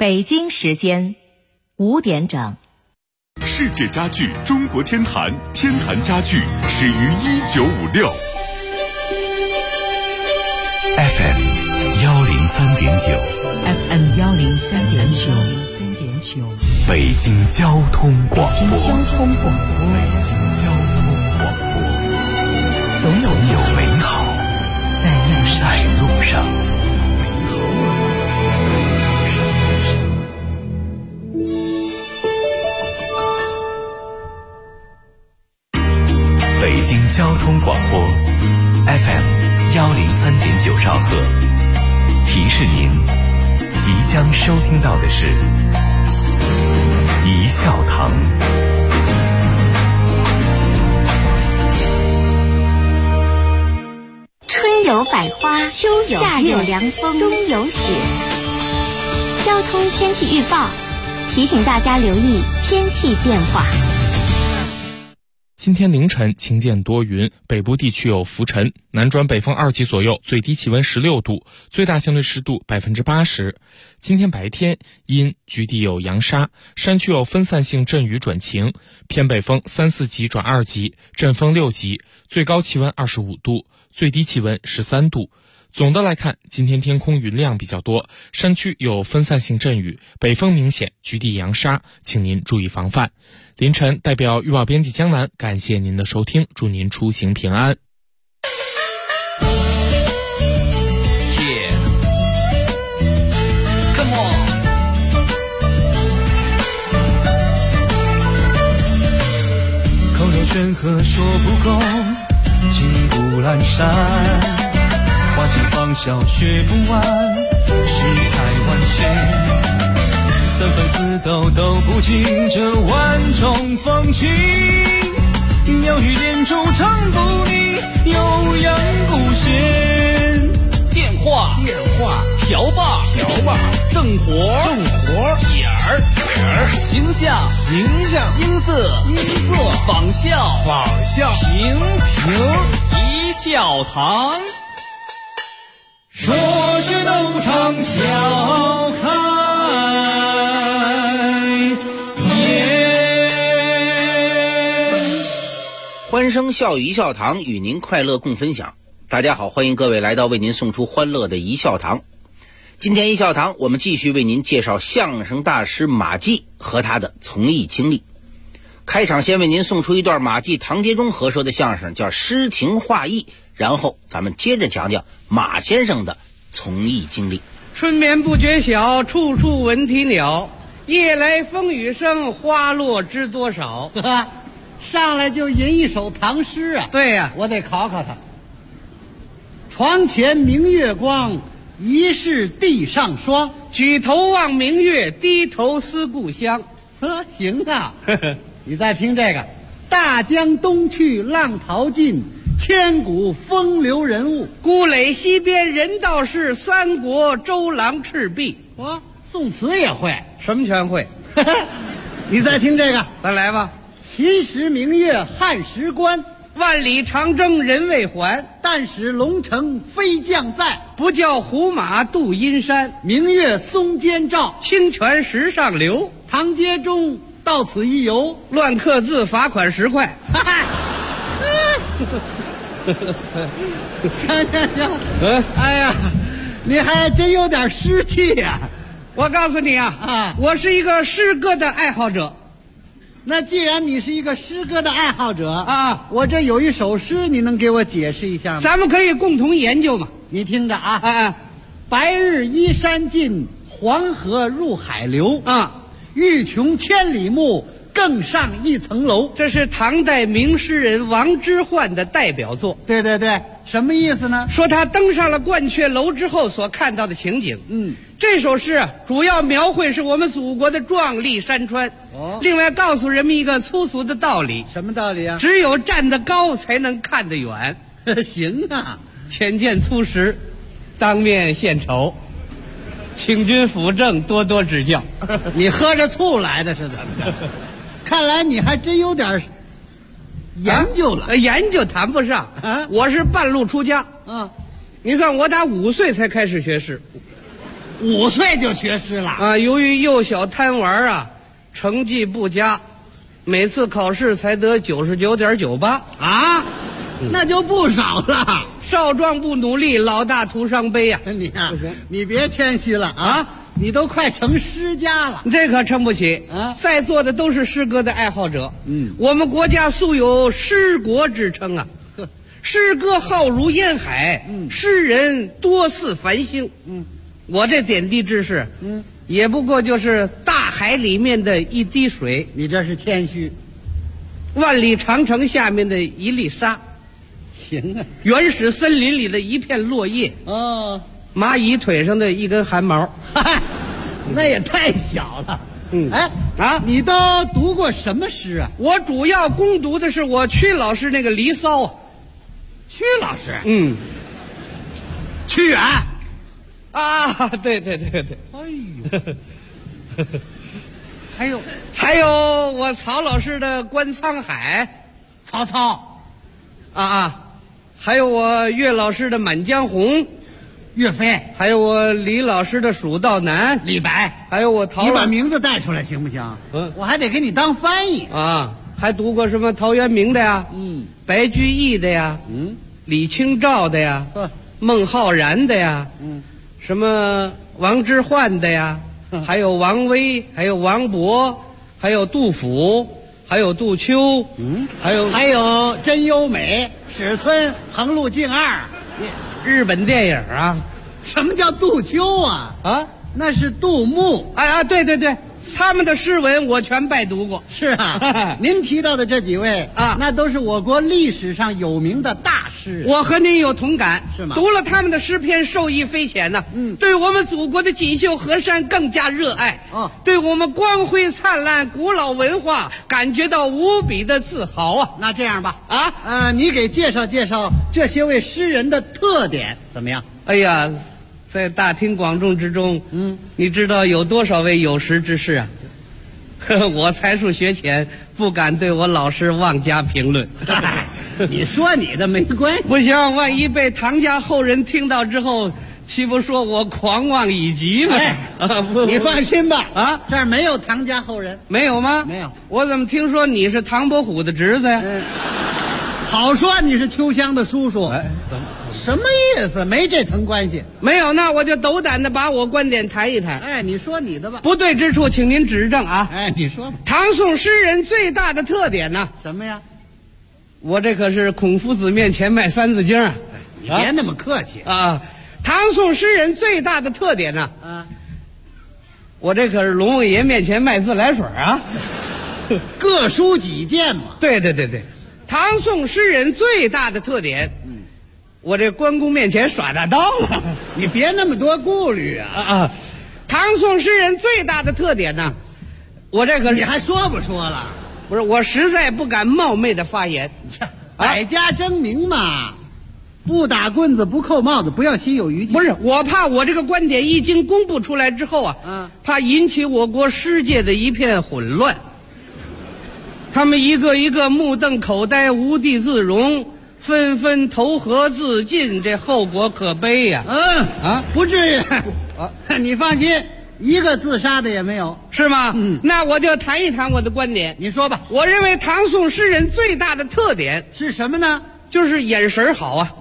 北京时间5点整。 世界家具中国天坛，天坛家具始于1956。FM 103.9 FM 103.9， 北京交通广播。 北京交通广播， 总有美好在路上。北京交通广播 FM 103.9兆赫，提示您即将收听到的是一笑堂。 春有百花，秋有夏有凉风，冬有雪。交通天气预报提醒大家留意天气变化。 今天凌晨晴间多云，北部地区有浮尘，南转北风2级左右，最低气温16度，最大相对湿度80%。今天白天阴，局地有扬沙，山区有分散性阵雨转晴，偏北风3、4级转2级，阵风6级，最高气温25度，最低气温13度。总的来看，今天天空云量比较多，山区有分散性阵雨，北风明显，局地扬沙，请您注意防范。凌晨代表预报编辑江南，感谢您的收听，祝您出行平安。 Come on， 口若悬河说不够，金谷阑珊。花尽芳笑学不完，世态万千，三分四斗都不尽这万种风情。妙语连珠唱不腻，悠扬不歇。电话瓢把正活点儿形象音色仿效平一笑堂。说是斗场笑开颜。 欢声笑语一笑堂，与您快乐共分享。大家好，欢迎各位来到为您送出欢乐的一笑堂。今天一笑堂我们继续为您介绍相声大师马季和他的从艺经历。开场先为您送出一段马季、唐杰忠合说的相声，叫诗情画意，然后咱们接着讲讲马先生的从艺经历。 春眠不觉晓，处处闻啼鸟。夜来风雨声，花落知多少。 上来就吟一首唐诗啊！ 对呀， 我得考考他。床前明月光，疑是地上霜。 举头望明月，低头思故乡。 行啊。你再听这个，大江东去浪淘尽，千古风流人物。 孤垒西边人道是，三国周郎赤壁。 宋词也会， 什么全会？ 你再听这个， 咱来吧。 秦时明月汉时关， 万里长征人未还。 但使龙城飞将在， 不教胡马度阴山。 明月松间照， 清泉石上流。 唐杰忠到此一游， 乱刻字罚款10块。 行。哎呀，你还真有点诗气呀！ 我告诉你啊，我是一个诗歌的爱好者。 那既然你是一个诗歌的爱好者啊， 我这有一首诗，你能给我解释一下吗？ 咱们可以共同研究嘛。 你听着啊，白日依山尽，黄河入海流欲穷千里目，更上一层楼。 这是唐代名诗人王之涣的代表作。 对，什么意思呢？ 说他登上了鹳雀楼之后所看到的情景。这首诗主要描绘是我们祖国的壮丽山川。另外告诉人们一个粗俗的道理。 什么道理啊？ 只有站得高才能看得远。 行啊， 浅见粗识，当面献丑，请君辅正，多多指教。 你喝着醋来的是怎么着？看来你还真有点研究了。 研究谈不上我是半路出家。 嗯， 你算我打5岁才开始学诗 5岁就学诗了啊。由于幼小贪玩啊，成绩不佳，每次考试才得99.98 啊，那就不少了。 少壮不努力，老大徒伤悲呀！ 你啊，你别谦虚了啊，你都快成诗家了。 这可撑不起啊！ 在座的都是诗歌的爱好者。我们国家素有诗国之称啊。诗歌浩如烟海，诗人多似繁星。我这点滴知识，也不过就是大海里面的一滴水。 你这是谦虚。 万里长城下面的一粒沙。 行啊。 原始森林里的一片落叶。 哦。 蚂蚁腿上的一根汗毛。 那也太小了。哎啊，你都读过什么诗啊？ 我主要攻读的是我曲老师那个《离骚》啊。 曲老师，屈原啊，对。 哎呦， 还有我曹老师的《观沧海》， 曹操， 还有我岳老师的《满江红》， 岳飞， 还有我李老师的《蜀道难》， 李白， 还有我陶。 你把名字带出来行不行？我还得给你当翻译啊。还读过什么陶渊明的呀？白居易的呀？李清照的呀？孟浩然的呀？什么王之涣的呀？还有王维，还有王勃，还有杜甫，还有杜秋，还有真优美、史村、横路径二， 日本电影啊？ 什么叫杜秋啊？啊，那是杜牧。 对，他们的诗文我全拜读过。 是啊，您提到的这几位啊，那都是我国历史上有名的大诗人。 我和您有同感， 是吗？ 读了他们的诗篇，受益匪浅呢。对我们祖国的锦绣河山更加热爱。对我们光辉灿烂古老文化感觉到无比的自豪啊！ 那这样吧，你给介绍介绍这些位诗人的特点怎么样？ 哎呀。在大庭广众之中，你知道有多少位有识之士啊？我才疏学浅，不敢对我老师妄加评论。 你说你的没关系， 不行，万一被唐家后人听到之后，岂不说我狂妄以及吗？ 你放心吧，这儿没有唐家后人。 没有吗？ 没有。 我怎么听说你是唐伯虎的侄子呀？ 好说你是秋香的叔叔。 怎么？ 什么意思？没这层关系。 没有，那我就斗胆的把我观点谈一谈。 你说你的吧。 不对之处，请您指正啊。 你说吧。 唐宋诗人最大的特点呢？ 什么呀？ 我这可是孔夫子面前卖三字经啊！ 你别那么客气啊！唐宋诗人最大的特点呢？我这可是龙王爷面前卖自来水啊！ 各抒己见嘛。 对。唐宋诗人最大的特点。我这关公面前耍大刀了， 你别那么多顾虑啊！ 唐宋诗人最大的特点呢，我这可是你还说不说了？ 不是，我实在不敢冒昧的发言。 百家争鸣嘛，不打棍子不扣帽子，不要心有余悸。 不是，我怕我这个观点一经公布出来之后啊，怕引起我国诗界的一片混乱。他们一个一个目瞪口呆，无地自容。纷纷投河自尽，这后果可悲呀！ 不至于你放心，一个自杀的也没有， 是吗？那我就谈一谈我的观点。 你说吧。 我认为唐宋诗人最大的特点是什么呢？ 就是眼神好啊！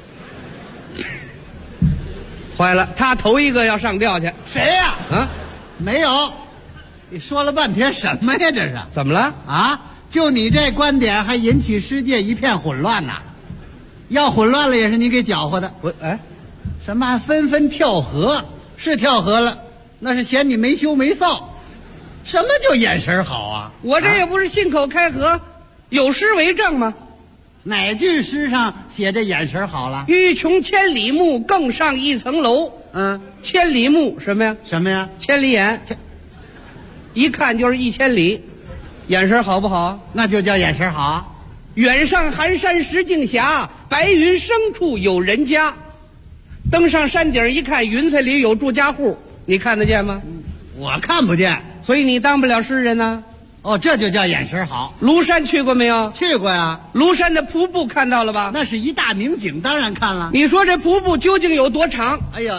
坏了，他头一个要上吊去。 谁呀？没有。你说了半天什么呀？这是怎么了？ 就你这观点还引起世界一片混乱呐！要混乱了也是你给搅和的。什么还纷纷跳河？是跳河了，那是嫌你没羞没臊。什么叫眼神好啊？ 我这也不是信口开河，有诗为证吗？ 哪句诗上写这眼神好了？ 欲穷千里目，更上一层楼。千里目什么呀？ 什么呀？ 千里眼，一看就是1000里。眼神好不好？ 那就叫眼神好啊！ 远上寒山石径斜，白云深处有人家。登上山顶一看，云彩里有住家户，你看得见吗？ 我看不见， 所以你当不了诗人呢。 这就叫眼神好。 庐山去过没有？ 去过呀。 庐山的瀑布看到了吧？ 那是一大名景，当然看了。 你说这瀑布究竟有多长？ 哎呀，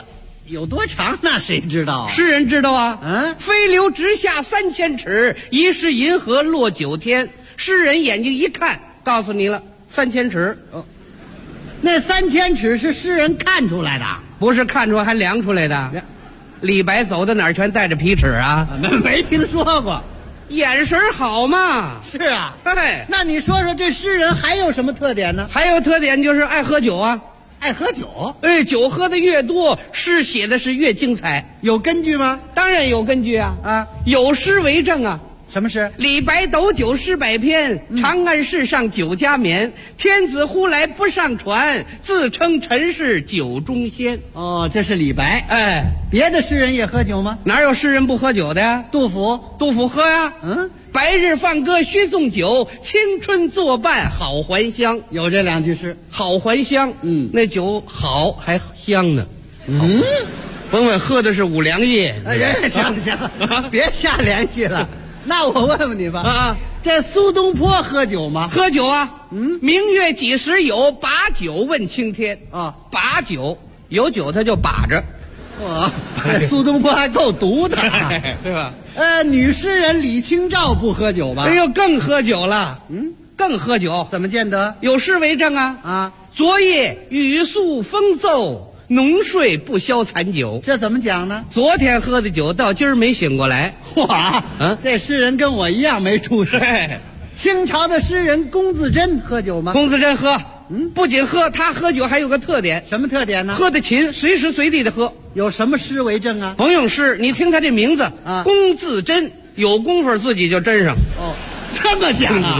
有多长那谁知道啊？ 诗人知道啊。飞流直下3000尺，疑是银河落9天。诗人眼睛一看，告诉你了，3000尺。 那3000尺是诗人看出来的， 不是看出来还量出来的。李白走到哪儿全带着皮尺啊？ 没听说过。 眼神好嘛。 是啊。 对。 那你说说这诗人还有什么特点呢？ 还有特点就是爱喝酒啊。 爱喝酒？ 酒喝的越多，诗写的是越精彩。 有根据吗？ 当然有根据啊。有诗为证啊。 什么诗？ 李白斗酒诗百篇，长安市上酒家眠。天子呼来不上船，自称臣是酒中仙。 哦，这是李白。别的诗人也喝酒吗？ 哪有诗人不喝酒的呀？杜甫喝呀。白日放歌须纵酒，青春作伴好还乡。 有这2句诗。 好还乡。那酒好还香呢。甭问喝的是五粮液。 行，别瞎联系了。那我问问你吧，这苏东坡喝酒吗？ 喝酒啊。明月几时有，把酒问青天。把酒，有酒他就把着。 苏东坡还够毒的， 对吧？ 女诗人李清照不喝酒吧？ 哎呦，更喝酒了。更喝酒。 怎么见得？ 有诗为证啊。昨夜雨宿风骤，浓睡不消残酒。 这怎么讲呢？ 昨天喝的酒，到今儿没醒过来。 这诗人跟我一样没出息。清朝的诗人龚自珍喝酒吗？ 龚自珍喝。不仅喝，他喝酒还有个特点。 什么特点呢？ 喝得勤，随时随地的喝。 有什么诗为证啊？ 甭用诗，你听他这名字龚自珍，有功夫自己就斟上。 这么讲啊？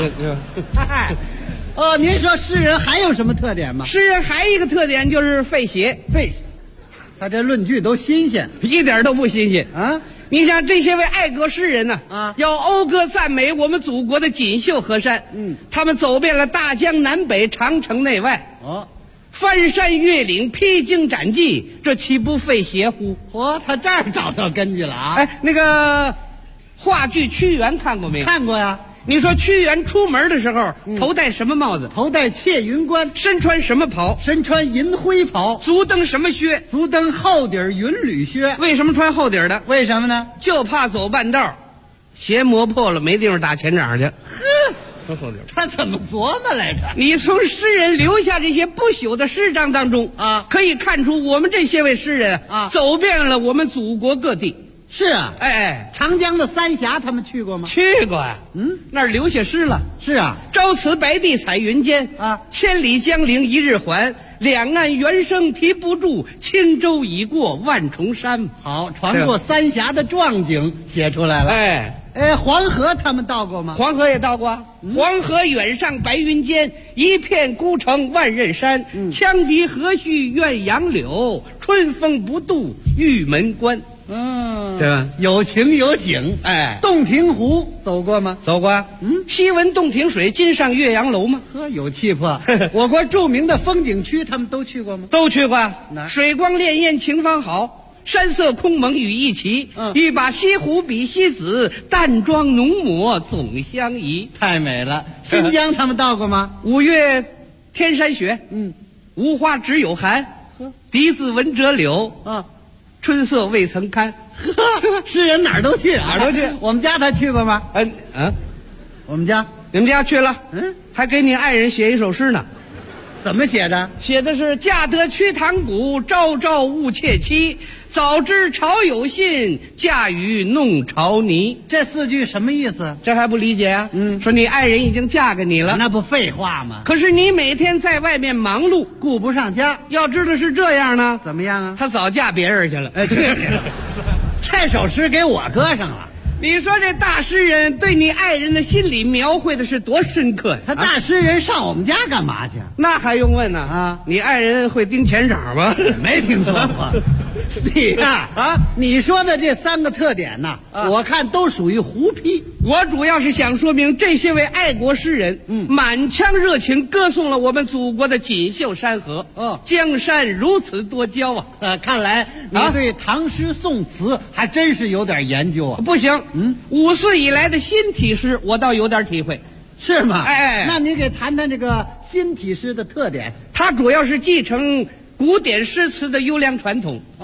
您说诗人还有什么特点吗？ 诗人还一个特点就是费写。 他这论据都新鲜， 一点都不新鲜啊！ 你像这些位爱国诗人呢，要讴歌赞美我们祖国的锦绣河山。他们走遍了大江南北、长城内外。翻山越岭、披荆斩棘，这岂不费邪乎？ 他这儿找到根据了啊！ 那个话剧《屈原》看过没有？ 看过呀。 你说屈原出门的时候，头戴什么帽子？ 头戴窃云冠。 身穿什么袍？ 身穿银灰袍。 足蹬什么靴？ 足蹬厚底云履靴。 为什么穿厚底的？ 为什么呢？ 就怕走半道，鞋磨破了，没地方打前掌去。穿厚底。 他怎么琢磨来着？ 你从诗人留下这些不朽的诗章当中可以看出我们这些位诗人走遍了我们祖国各地。 是啊。长江的三峡他们去过吗？ 去过呀。那儿留下诗了。 是啊。 朝辞白帝彩云间千里江陵一日还，两岸猿声啼不住，轻舟已过万重山。 好，船过三峡的壮景写出来了。黄河他们到过吗？ 黄河也到过。黄河远上白云间，一片孤城万仞山。羌笛何须怨杨柳，春风不度玉门关。对吧？ 有情有景。洞庭湖走过吗？ 走过。西闻洞庭水，今上岳阳楼吗？ 有气魄。我国著名的风景区他们都去过吗？ 都去过。水光潋滟晴方好，山色空蒙雨亦奇。欲把西湖比西子，淡妆浓抹总相宜。 太美了。新疆他们到过吗？ 五月天山雪。无花只有寒。笛子闻折柳。春色未曾堪。 诗人哪儿都去。 哪儿都去。 我们家他去过吗？我们家。 你们家去了。还给你爱人写一首诗呢。 怎么写的？ 写的是嫁得瞿塘古，朝朝误妾妻。早知朝有信，嫁与弄潮泥。 这4句什么意思？ 这还不理解啊？说你爱人已经嫁给你了， 那不废话吗？ 可是你每天在外面忙碌， 顾不上家。 要知道是这样呢， 怎么样啊？ 他早嫁别人去了。 这首诗给我搁上了。 你说这大诗人对你爱人的心理描绘的是多深刻呀？ 他大诗人上我们家干嘛去？ 那还用问呢？你爱人会盯钱少吗？ 没听说过。你呀你说的这3个特点呢，我看都属于胡批。 我主要是想说明这些位爱国诗人，满腔热情歌颂了我们祖国的锦绣山河。江山如此多娇啊！ 看来你对唐诗宋词还真是有点研究啊。 不行，5岁以来的新体诗我倒有点体会。 是吗？那你给谈谈这个新体诗的特点。 它主要是继承古典诗词的优良传统。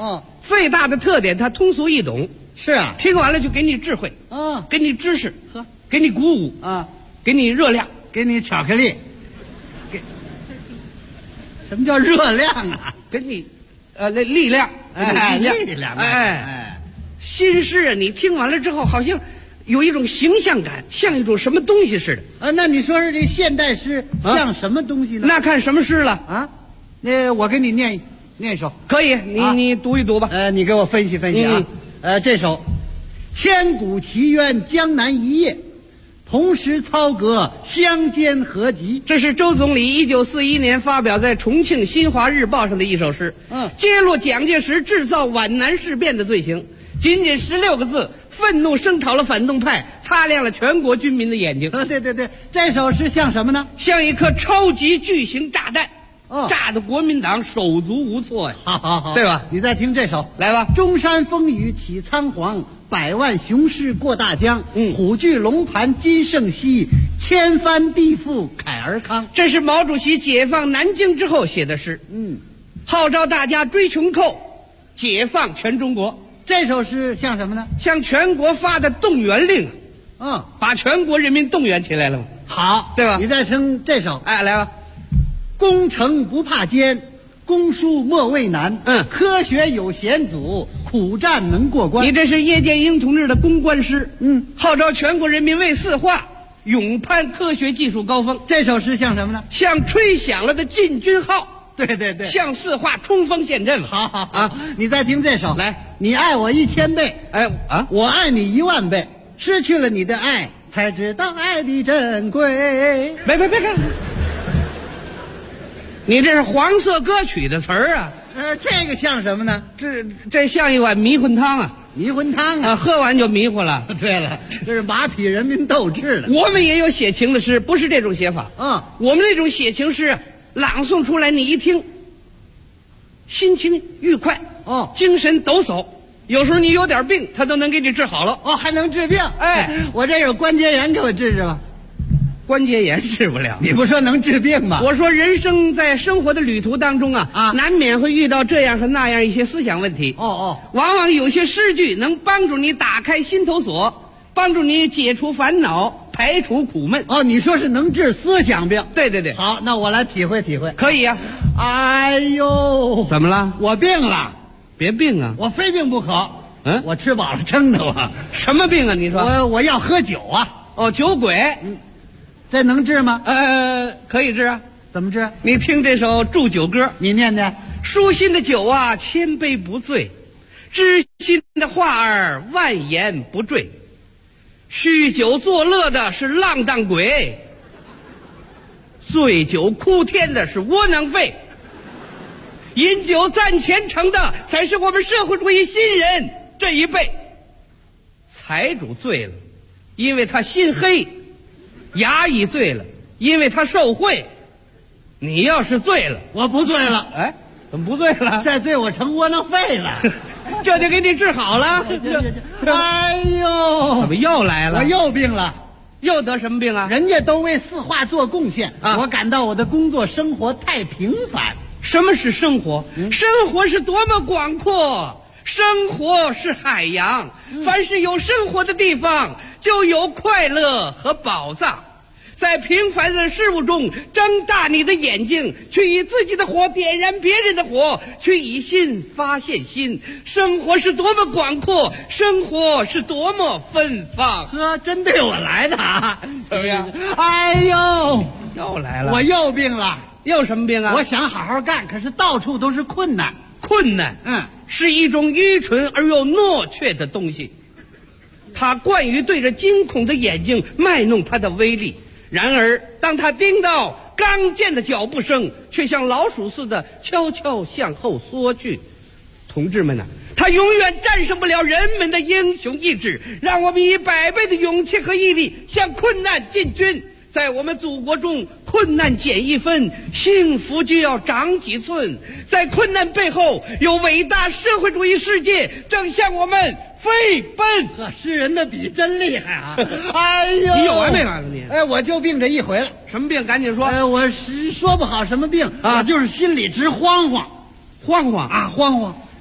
最大的特点，它通俗易懂。 是啊， 听完了就给你智慧，给你知识，给你鼓舞给你热量， 给你巧克力，什么叫热量啊？ 给你力量， 力量， 新诗啊，你听完了之后，好像有一种形象感，像一种什么东西似的。 那你说说这现代诗像什么东西呢？ 那看什么诗了啊？那我给你念一首， 可以，你读一读吧。 你给我分析分析啊。这首千古奇冤江南一夜，同时操戈相间何及。 这是周总理1941年发表在重庆《新华日报》上的一首诗，揭露蒋介石制造皖南事变的罪行。仅仅16个字，愤怒声讨了反动派，擦亮了全国军民的眼睛。 对，这首诗像什么呢？ 像一颗超级巨型炸弹，炸得国民党手足无措呀。 好， 对吧？ 你再听这首， 来吧。 中山风雨起苍黄，百万雄师过大江。虎踞龙盘今胜昔，千帆必复凯而康。 这是毛主席解放南京之后写的诗。号召大家追穷寇，解放全中国。 这首诗像什么呢？ 向全国发的动员令，把全国人民动员起来了嘛。 好， 对吧？ 你再听这首， 来吧。 攻城不怕艰，攻书莫畏难。科学有险阻，苦战能过关。 你这是叶剑英同志的攻关诗。号召全国人民为四化，勇攀科学技术高峰。 这首诗像什么呢？ 像吹响了的进军号。 对， 向四化冲锋陷阵。 好，你再听这首， 来， 你爱我1000倍，我爱你10000倍，失去了你的爱，才知道爱的珍贵。 别看，你这是黄色歌曲的词儿啊。 这个像什么呢？ 这像一碗迷魂汤啊。 迷魂汤啊， 喝完就迷糊了。 对了，这是马匹人民斗志的。 我们也有写情的诗，不是这种写法。我们那种写情诗朗诵出来，你一听，心情愉快，精神抖擞。有时候你有点病，他都能给你治好了。 还能治病？我这有关节炎，给我治治吧。 关节炎治不了。 你不说能治病吗？ 我说人生在生活的旅途当中难免会遇到这样和那样一些思想问题。 往往有些诗句能帮助你打开心头锁，帮助你解除烦恼，排除苦闷。 你说是能治思想病？ 对。 好，那我来体会体会。 可以啊。 哎呦， 怎么了？ 我病了。 别病啊！ 我非病不可。我吃饱了撑的我。 什么病啊？你说？ 我要喝酒啊。 酒鬼。 这能治吗？ 可以治啊。 怎么治？ 你听这首祝酒歌， 你念念。 舒心的酒啊，千杯不醉；知心的话儿，万言不坠。酗酒作乐的是浪荡鬼，醉酒哭天的是窝囊废。饮酒赞前程的才是我们社会主义新人这一辈。财主醉了，因为他心黑；衙役醉了，因为他受贿。你要是醉了， 我不醉了。 怎么不醉了？ 再醉我成窝囊废了。 这就给你治好了。 哎呦， 怎么又来了？ 我又病了。 又得什么病啊？ 人家都为四化做贡献我感到我的工作生活太平凡。 什么是生活？生活是多么广阔，生活是海洋。凡是有生活的地方，就有快乐和宝藏。在平凡的事物中睁大你的眼睛，去以自己的火点燃别人的火，去以心发现心。生活是多么广阔，生活是多么芬芳。 真对我来的怎么样？ 哎呦， 又来了。 我又病了。 又什么病啊？ 我想好好干，可是到处都是困难。 困难是一种愚蠢而又懦怯的东西，它惯于对着惊恐的眼睛卖弄它的威力。然而当他听到刚健的脚步声，却像老鼠似的悄悄向后缩去。同志们他永远战胜不了人们的英雄意志。让我们以100倍的勇气和毅力向困难进军。在我们祖国中，困难减1分，幸福就要长几寸。在困难背后，有伟大社会主义世界正向我们飞奔。 诗人的笔真厉害哎呦， 你有完没完了你？ 我就病这一回了。 什么病？赶紧说。 我说不好什么病我就是心里直慌慌。 慌慌。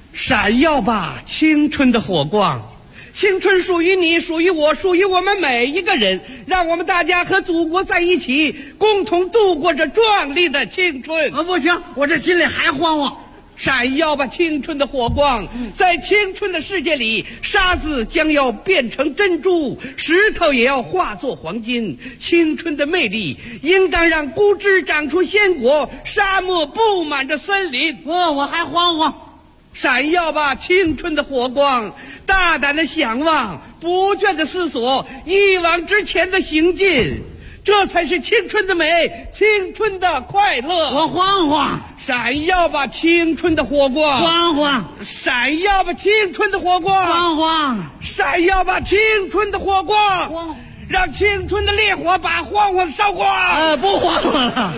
闪耀吧，青春的火光！青春属于你，属于我，属于我们每一个人。让我们大家和祖国在一起，共同度过这壮丽的青春。 不行，我这心里还慌慌。 闪耀吧，青春的火光！在青春的世界里，沙子将要变成珍珠，石头也要化作黄金。青春的魅力应当让枯枝长出鲜果，沙漠布满着森林。 我还慌慌。 闪耀吧，青春的火光！大胆的想望，不倦的思索，一往直前的行进，这才是青春的美，青春的快乐。 我慌慌。 闪耀吧，青春的火光！ 慌慌。 闪耀吧，青春的火光！ 慌慌。 闪耀吧，青春的火光！ 慌。 让青春的烈火把慌慌烧光！ 不慌慌了。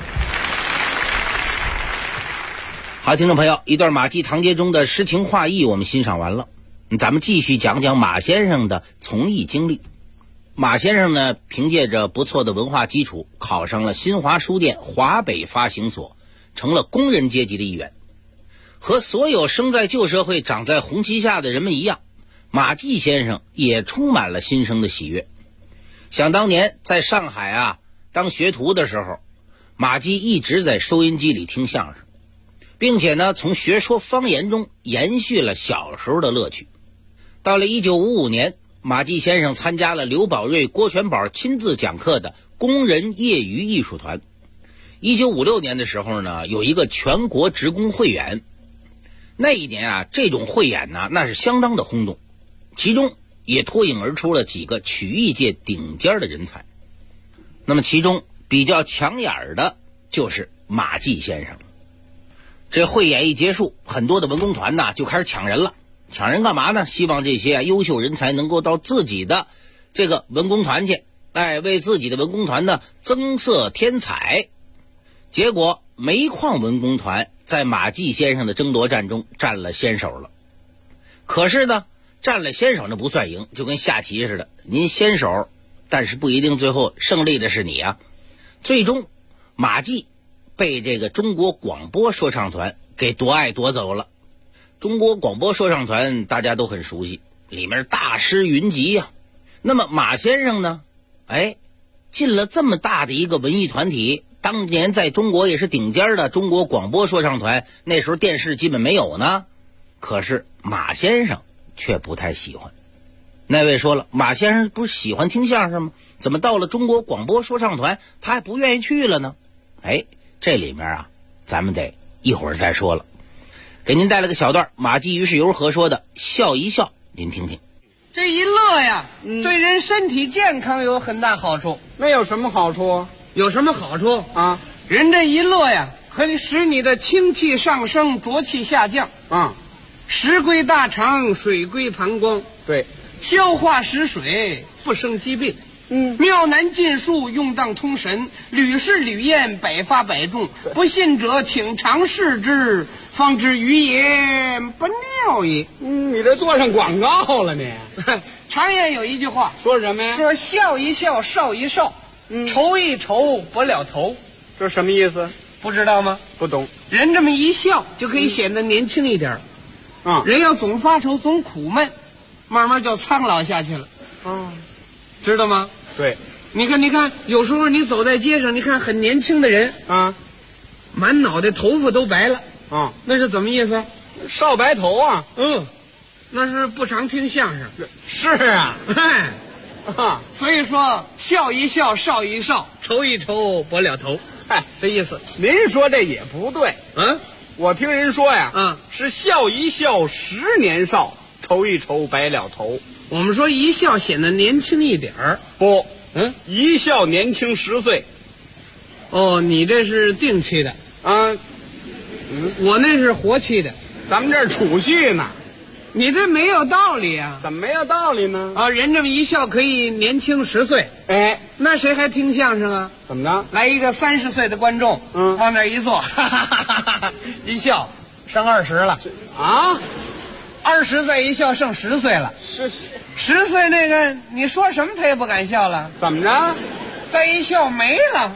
好，听众朋友，一段马季堂街中的诗情画意我们欣赏完了，咱们继续讲讲马先生的从艺经历。马先生呢，凭借着不错的文化基础，考上了新华书店华北发行所，成了工人阶级的一员。和所有生在旧社会长在红旗下的人们一样，马季先生也充满了新生的喜悦。想当年在上海当学徒的时候，马季一直在收音机里听相声，并且呢，从学说方言中延续了小时候的乐趣。到了1955年，马季先生参加了刘宝瑞、郭全宝亲自讲课的工人业余艺术团。1956年的时候呢，有一个全国职工汇演。那一年这种汇演呢，那是相当的轰动，其中也脱颖而出了几个曲艺界顶尖的人才。那么其中比较抢眼的就是马季先生。这汇演一结束，很多的文工团就开始抢人了。抢人干嘛呢？希望这些优秀人才能够到自己的这个文工团去，为自己的文工团呢增色添彩。结果煤矿文工团在马季先生的争夺战中占了先手了。可是呢，占了先手那不算赢，就跟下棋似的，您先手，但是不一定最后胜利的是你啊。最终马季被这个中国广播说唱团给夺走了。中国广播说唱团大家都很熟悉，里面大师云集呀。那么马先生呢，进了这么大的一个文艺团体，当年在中国也是顶尖的中国广播说唱团，那时候电视基本没有呢。可是马先生却不太喜欢。那位说了，马先生不是喜欢听相声吗？怎么到了中国广播说唱团他还不愿意去了呢？这里面咱们得一会儿再说了。给您带来个小段马季于是如何说的笑一笑，您听听。 这一乐呀，对人身体健康有很大好处。 那有什么好处？ 有什么好处啊？ 人这一乐呀，可以使你的清气上升，浊气下降啊。 食归大肠，水归膀胱， 对， 消化食水，不生疾病。妙难尽数，用当通神，屡试屡验，百发百中。不信者，请尝试之，方知语也不妙也。 你这做上广告了你。 常言有一句话， 说什么呀？ 说笑一笑，少一少，愁一愁，不了头。 这什么意思？ 不知道吗？ 不懂。 人这么一笑，就可以显得年轻一点。人要总发愁，总苦闷，慢慢就苍老下去了。知道吗？ 对， 你看，有时候你走在街上，你看很年轻的人满脑袋头发都白了那是怎么意思？ 少白头啊。 那是不常听相声。 是啊。 所以说笑一笑，少一少，愁一愁，不了头。这意思。 您说这也不对。我听人说呀，是笑一笑10年少，愁一愁白了头。 我们说一笑显得年轻一点儿。 不，一笑年轻10岁。 你这是定期的我那是活期的。 咱们这儿储蓄呢。 你这没有道理啊。 怎么没有道理呢？ 人这么一笑可以年轻10岁。那谁还听相声啊？ 怎么着？ 来一个30岁的观众，往那一坐，一笑剩20了20再一笑剩10岁了。 是 10岁那个你说什么他也不敢笑了。 怎么着？ 再一笑没了。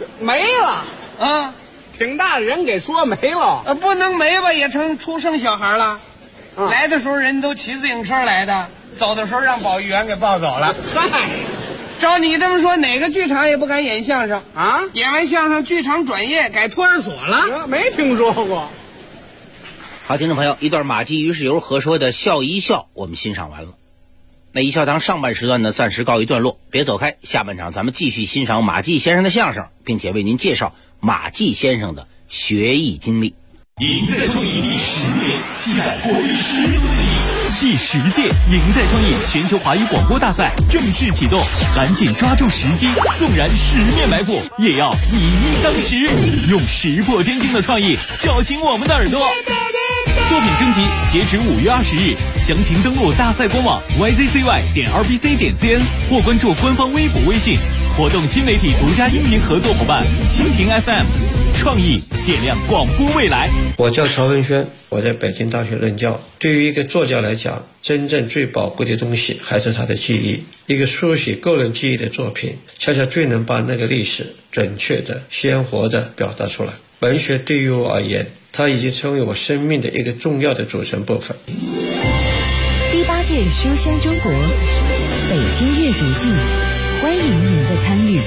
挺大的人给说没了。 不能没吧，也成出生小孩了。 来的时候人都骑自行车来的，走的时候让保育员给抱走了。嗨，照你这么说，哪个剧场也不敢演相声啊？演完相声，剧场转业改托儿所了？没听说过。 好，听众朋友，一段马季于是由和说的笑一笑我们欣赏完了。那一笑堂上半时段呢暂时告一段落，别走开，下半场咱们继续欣赏马季先生的相声，并且为您介绍马季先生的学艺经历。 赢在创意第10年，期待活力十足的你。第10届赢在创意全球华语广播大赛正式启动，赶紧抓住时机，纵然10面埋伏，也要以一当十，用石破天惊的创意叫醒我们的耳朵。作品征集截止5月20日，详情登录大赛官网 yzcy.rbc.cn 或关注官方微博微信。活动新媒体独家音频合作伙伴蜻蜓 FM， 创意点亮广播未来。 我叫曹文轩，我在北京大学任教。对于一个作家来讲，真正最宝贵的东西还是他的记忆。一个书写个人记忆的作品，恰恰最能把那个历史准确的、鲜活的表达出来。文学对于我而言，它已经成为我生命的一个重要的组成部分。 第8届书香中国北京阅读季，欢迎您的参与。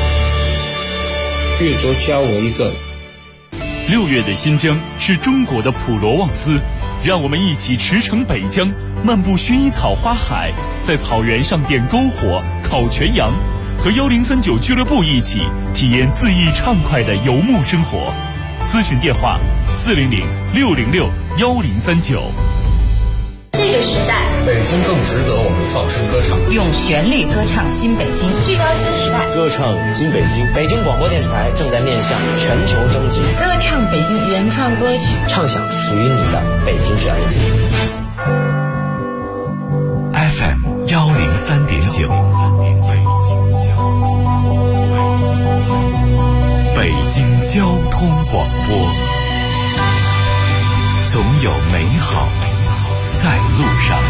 阅读教我一个。 6月的新疆是中国的普罗旺斯，让我们一起驰骋北疆，漫步薰衣草花海，在草原上点篝火、烤全羊，和1039俱乐部一起体验恣意畅快的游牧生活。咨询电话400-606-1039。 这个时代， 北京更值得我们放声歌唱， 用旋律歌唱新北京，聚焦新时代， 歌唱新北京。北京广播电视台正在面向全球征集， 歌唱北京原创歌曲， 唱响属于你的北京旋律。 FM 103.9，北京交通广播，总有美好在路上。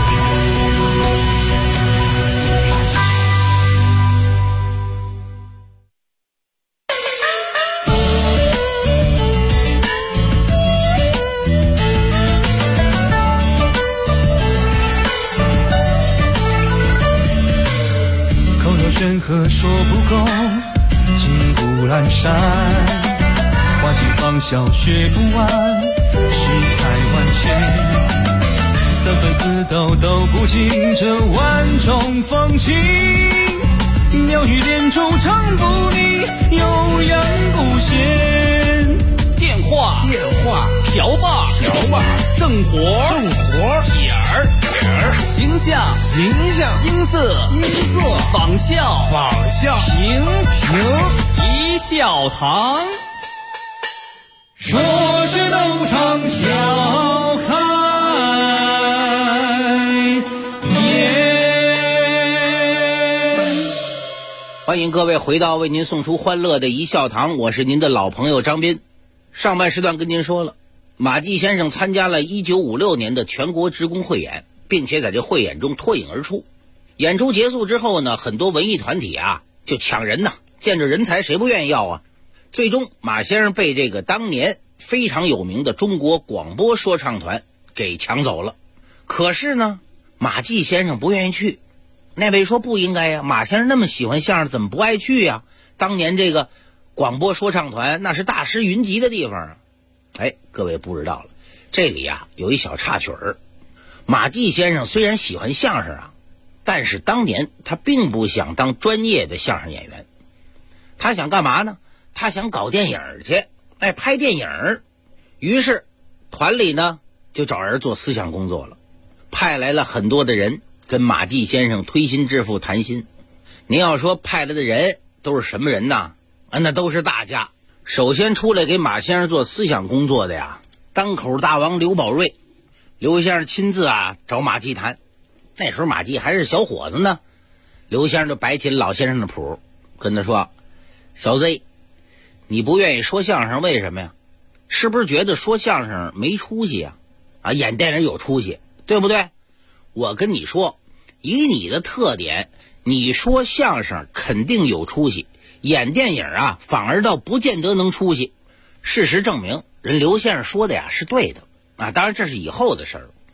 口若悬河说不够，金谷阑珊，花季芳笑学不完，世态万千。3分4斗都不尽这万种风情，妙语连珠唱不腻，悠扬不闲。 电话瓢把正活点儿形象音色仿效平一笑堂， 说是斗场笑开。 欢迎各位回到为您送出欢乐的一笑堂，我是您的老朋友张斌。上半时段跟您说了，马季先生参加了1956年的全国职工汇演，并且在这汇演中脱颖而出。演出结束之后呢，很多文艺团体啊就抢人呐，见着人才谁不愿意要啊。最终马先生被这个当年非常有名的中国广播说唱团给抢走了。可是呢，马季先生不愿意去。那位说不应该呀，马先生那么喜欢相声，怎么不爱去呀？当年这个广播说唱团那是大师云集的地方啊。哎，各位不知道了，这里啊有一小插曲儿。马季先生虽然喜欢相声啊，但是当年他并不想当专业的相声演员。他想干嘛呢？他想搞电影去，拍电影。于是团里呢就找人做思想工作了，派来了很多的人跟马季先生推心置腹谈心。您要说派来的人都是什么人呢？那都是大家。首先出来给马先生做思想工作的呀，单口大王刘宝瑞。刘先生亲自找马季谈。那时候马季还是小伙子呢，刘先生就摆起了老先生的谱，跟他说：小 Z， 你不愿意说相声为什么呀？是不是觉得说相声没出息呀？演电影有出息，对不对？我跟你说，以你的特点，你说相声肯定有出息，演电影反而倒不见得能出息。事实证明，人刘先生说的呀是对的当然这是以后的事儿。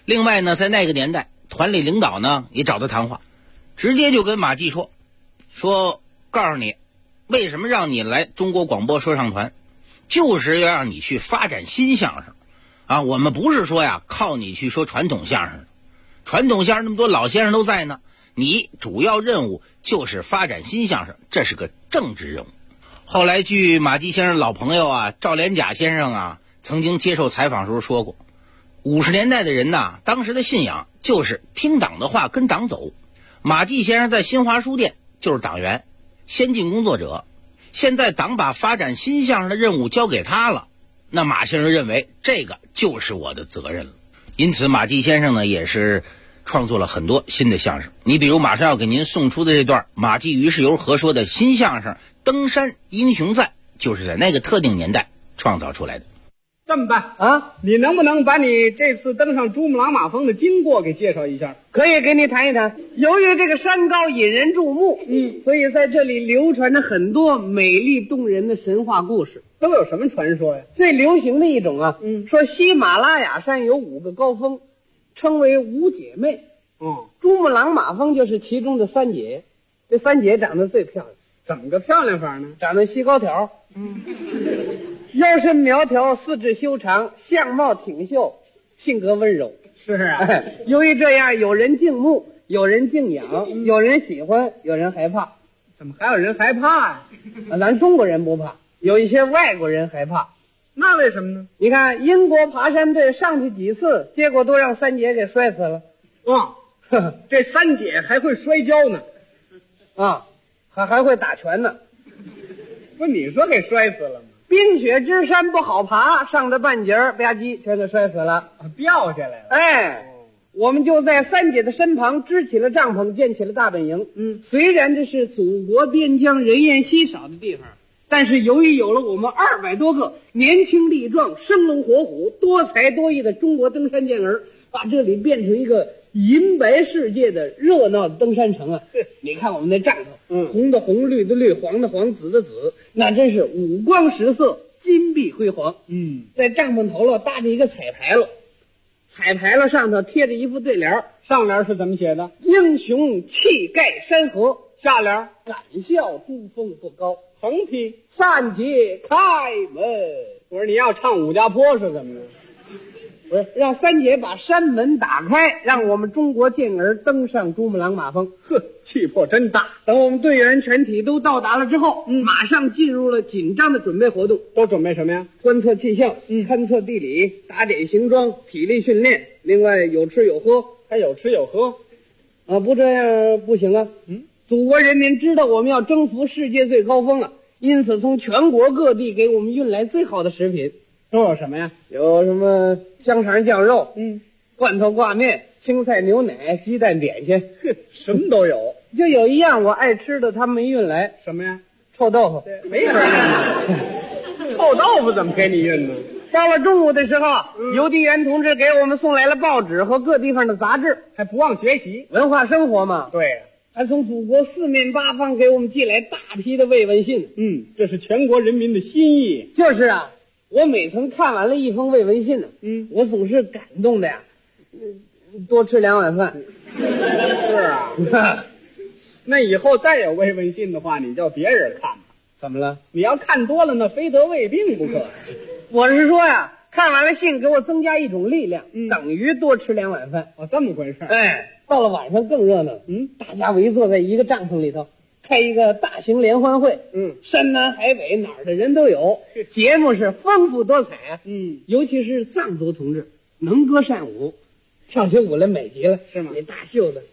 另外呢，在那个年代，团里领导呢也找他谈话，直接就跟马季说告诉你，为什么让你来中国广播说唱团，就是要让你去发展新相声啊！我们不是说呀靠你去说传统相声，传统相声那么多老先生都在呢，你主要任务就是发展新相声，这是个政治任务。后来据马季先生老朋友啊赵连甲先生啊曾经接受采访时候说过，50年代的人呐，当时的信仰就是听党的话跟党走。马季先生在新华书店就是党员先进工作者，现在党把发展新相声的任务交给他了，那马先生认为这个就是我的责任了。因此马季先生呢也是创作了很多新的相声。你比如马上要给您送出的这段马季于世友合说的新相声《登山英雄赞》，就是在那个特定年代创造出来的。 这么办啊？你能不能把你这次登上珠穆朗玛峰的经过给介绍一下？ 可以给你谈一谈。由于这个山高引人注目，所以在这里流传着很多美丽动人的神话故事。 都有什么传说呀？ 最流行的一种啊，说喜马拉雅山有5个高峰，称为5姐妹。珠穆朗玛峰就是其中的3姐，这3姐长得最漂亮。 怎么个漂亮法呢？ 长得细高条，腰身苗条，四肢修长，相貌挺秀，性格温柔。 是啊， 由于这样，有人敬慕，有人敬仰，有人喜欢，有人害怕。 怎么还有人害怕呀？ 咱中国人不怕，有一些外国人害怕。 那为什么呢？ 你看英国爬山队上去几次，结果都让3姐给摔死了。 这3姐还会摔跤呢， 还会打拳呢。 不是你说给摔死了吗？ 冰雪之山不好爬，上到半截儿吧唧全都摔死了， 掉下来了。 我们就在3姐的身旁支起了帐篷，建起了大本营。虽然这是祖国边疆人烟稀少的地方，但是由于有了我们200多个年轻力壮、生龙活虎、多才多艺的中国登山健儿，把这里变成一个银白世界的热闹的登山城啊！你看我们那帐篷，红的红，绿的绿，黄的黄，紫的紫，那真是五光十色，金碧辉煌。在帐篷头了搭着一个彩牌楼，彩牌楼上头贴着一副对联， 上联是怎么写的？ 英雄气盖山河， 下联敢笑珠峰不高， 横批 3姐开门。 我说你要唱武家坡是怎么着？ 不是让3姐把山门打开，让我们中国健儿登上珠穆朗玛峰。 气魄真大。 等我们队员全体都到达了之后，马上进入了紧张的准备活动。 都准备什么呀？ 观测气象，勘测地理，打点行装，体力训练，另外有吃有喝。 还有吃有喝不这样不行啊。祖国人民知道我们要征服世界最高峰啊，因此从全国各地给我们运来最好的食品。 都有什么呀？ 有什么香肠酱肉，罐头挂面，青菜牛奶，鸡蛋点心， 什么都有。 就有一样我爱吃的他们没运来。 什么呀？ 臭豆腐。 没法运。臭豆腐怎么给你运呢？ 到了中午的时候，邮递员同志给我们送来了报纸和各地方的杂志， 还不忘学习， 文化生活嘛。 对呀， 还从祖国四面八方给我们寄来大批的慰问信。 这是全国人民的心意。 就是啊，我每曾看完了一封慰问信呢，我总是感动的呀，多吃2碗饭。 是啊，那以后再有慰问信的话，你叫别人看吧。 怎么了？ 你要看多了，那非得胃病不可。 我是说呀，看完了信给我增加一种力量，等于多吃2碗饭。 这么回事。 到了晚上更热闹。大家围坐在一个帐篷里头，开一个大型联欢会。山南海北哪儿的人都有，节目是丰富多彩啊。尤其是藏族同志能歌善舞，跳起舞来美极了， 是吗？ 那大袖子，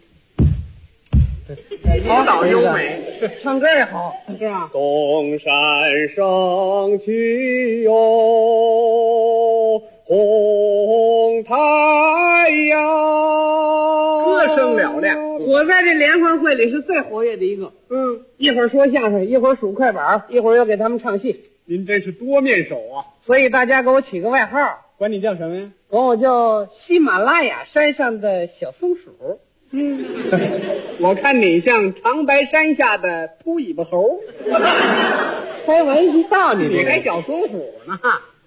舞蹈优美， 唱歌也好， 是吧？ 东山上去哟，红太阳， 歌声嘹亮。 我在这联欢会里是最活跃的一个。一会儿说相声，一会儿数快板，一会儿又给他们唱戏。 您真是多面手啊！ 所以大家给我起个外号， 管你叫什么呀？ 管我叫喜马拉雅山上的小松鼠。 我看你像长白山下的秃尾巴猴。 开玩笑， 你还小松鼠呢？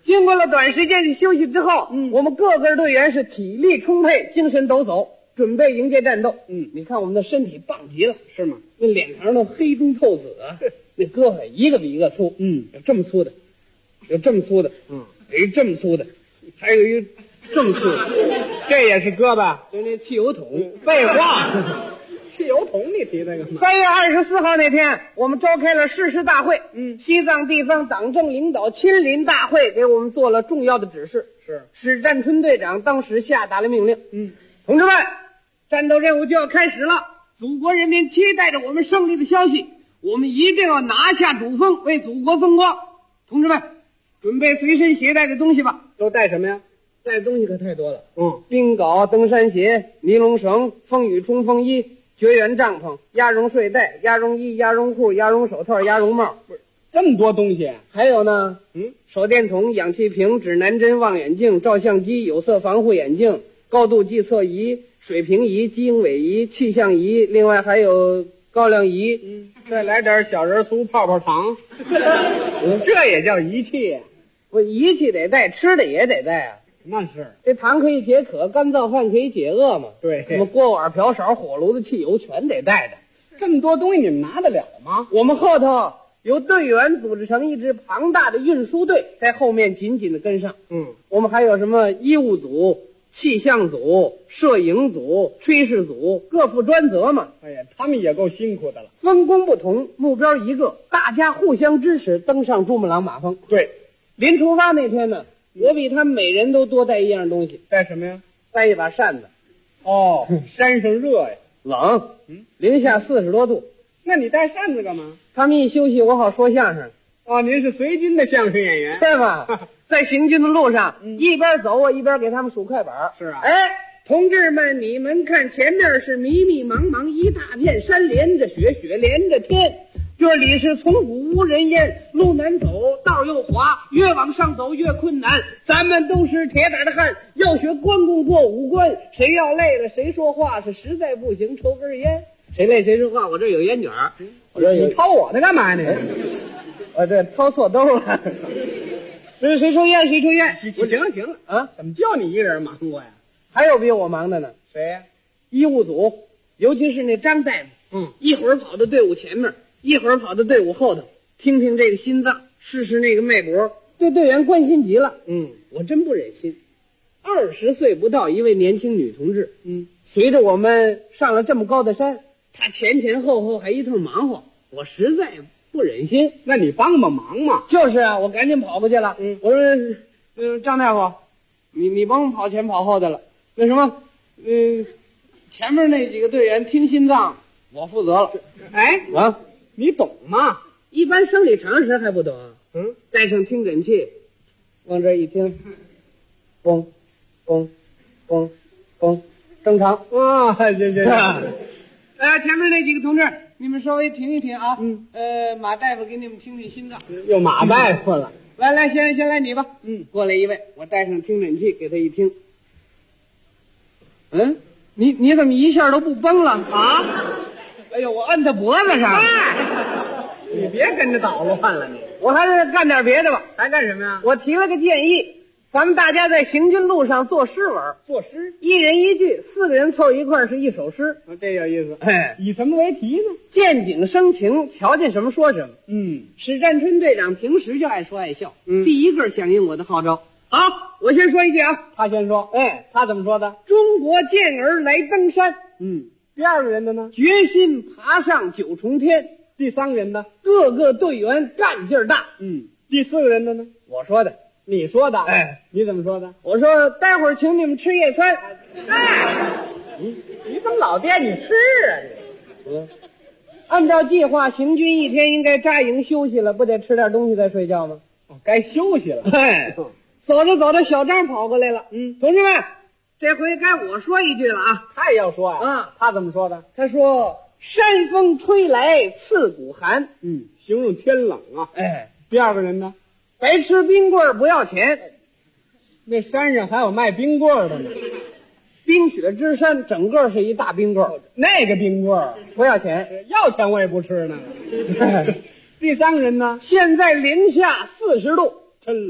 经过了短时间的休息之后，我们各个队员是体力充沛，精神抖擞，准备迎接战斗。你看我们的身体棒极了，是吗？那脸庞都黑中透紫啊，那胳膊一个比一个粗，有这么粗的，有这么粗的，有一这么粗的，还有一这么粗的， 这也是胳膊， 就那汽油桶。 废话。汽油桶你提那个吗 ？3月24号那天，我们召开了誓师大会。西藏地方党政领导亲临大会，给我们做了重要的指示。 是史占春队长当时下达了命令。同志们，战斗任务就要开始了，祖国人民期待着我们胜利的消息，我们一定要拿下主峰，为祖国增光。同志们，准备随身携带的东西吧。 都带什么呀？ 带的东西可太多了。冰镐、登山鞋、尼龙绳、风雨冲锋衣、绝缘帐篷、鸭绒睡袋、鸭绒衣、鸭绒裤、鸭绒手套、鸭绒帽， 这么多东西。 还有呢，手电筒、氧气瓶、指南针、望远镜、照相机、有色防护眼镜、高度计测仪、水平仪、经纬仪、气象仪，另外还有高粱仪， 再来点小人酥、泡泡糖，这也叫仪器呀？ 我仪器得带，吃的也得带啊。 那是， 这糖可以解渴，干燥饭可以解饿嘛。 对， 什么锅碗瓢勺、火炉子、汽油全得带着。 这么多东西你们拿得了吗？ 我们后头由队员组织成一支庞大的运输队，在后面紧紧的跟上。我们还有什么医务组、气象组、摄影组、炊事组，各负专责嘛。 哎呀，他们也够辛苦的了。 分工不同，目标一个，大家互相支持，登上珠穆朗玛峰。 对， 临出发那天呢，我比他们每人都多带一样东西。 带什么呀？ 带一把扇子。 哦，山上热呀， 冷，零下40多度。 那你带扇子干嘛？ 他们一休息，我好说相声。 哦，您是随军的相声演员， 对吧？在行军的路上，一边走我一边给他们数快板。 是啊， 哎，同志们，你们看前面是迷迷茫茫一大片山，连着雪，雪连着天。这里是从古无人烟，路难走，道又滑，越往上走越困难。咱们都是铁胆的汉，要学关公过五关。谁要累了，谁说话是实在不行，抽根烟。谁累谁说话，我这有烟卷，我这有。 你掏我的干嘛呢？ 我这掏错兜了。这是谁抽烟谁抽烟。 行了行了啊，怎么就你一人忙活呀？ 还有比我忙的呢。 谁呀？ 医务组，尤其是那张大夫。一会儿跑到队伍前面，一会儿跑到队伍后头，听听这个心脏，试试那个脉搏，对队员关心极了。我真不忍心。20岁不到一位年轻女同志，随着我们上了这么高的山，她前前后后还一通忙活，我实在不忍心。 那你帮帮忙嘛。 就是啊，我赶紧跑过去了。我说，张大夫，你甭跑前跑后的了。那什么，前面那几个队员听心脏，我负责了。 哎啊， 你懂吗？ 一般生理常识还不懂啊。带上听诊器，往这一听，嘣，嘣，嘣，嘣，正常。 啊，行。 前面那几个同志，你们稍微停一停啊。马大夫给你们听听心脏。 又马大夫了。 来，先来你吧。过来一位，我带上听诊器给他一听。你怎么一下都不崩了啊？哎呦，我摁他脖子上。 你别跟着捣乱了你。 我还是干点别的吧。 还干什么呀？ 我提了个建议，咱们大家在行军路上作诗文。 作诗， 一人一句，4个人凑一块是一首诗。 这有意思。以什么为题呢？ 见景生情，瞧见什么说什么。史占春队长平时就爱说爱笑，第一个响应我的号召。好，我先说一句啊。 他先说。他怎么说的？ 中国健儿来登山。 第二个人的呢？ 决心爬上9重天。 第三个人的？ 各个队员干劲儿大。 第四个人的呢？ 我说的。 你说的？你怎么说的？ 我说待会儿请你们吃夜餐。 你怎么老惦记吃啊？ 按照计划，行军一天应该扎营休息了，不得吃点东西再睡觉吗？ 该休息了。 走着，小张跑过来了。同志们，这回该我说一句了啊。 他也要说呀。他怎么说的？ 他说：“山风吹来刺骨寒。” 形容天冷啊。第二个人呢？ 白吃冰棍不要钱。 那山上还有卖冰棍的呢。 冰雪之山，整个是一大冰棍。 那个冰棍不要钱， 要钱我也不吃呢。第三个人呢？ 现在零下40度， 真冷啊！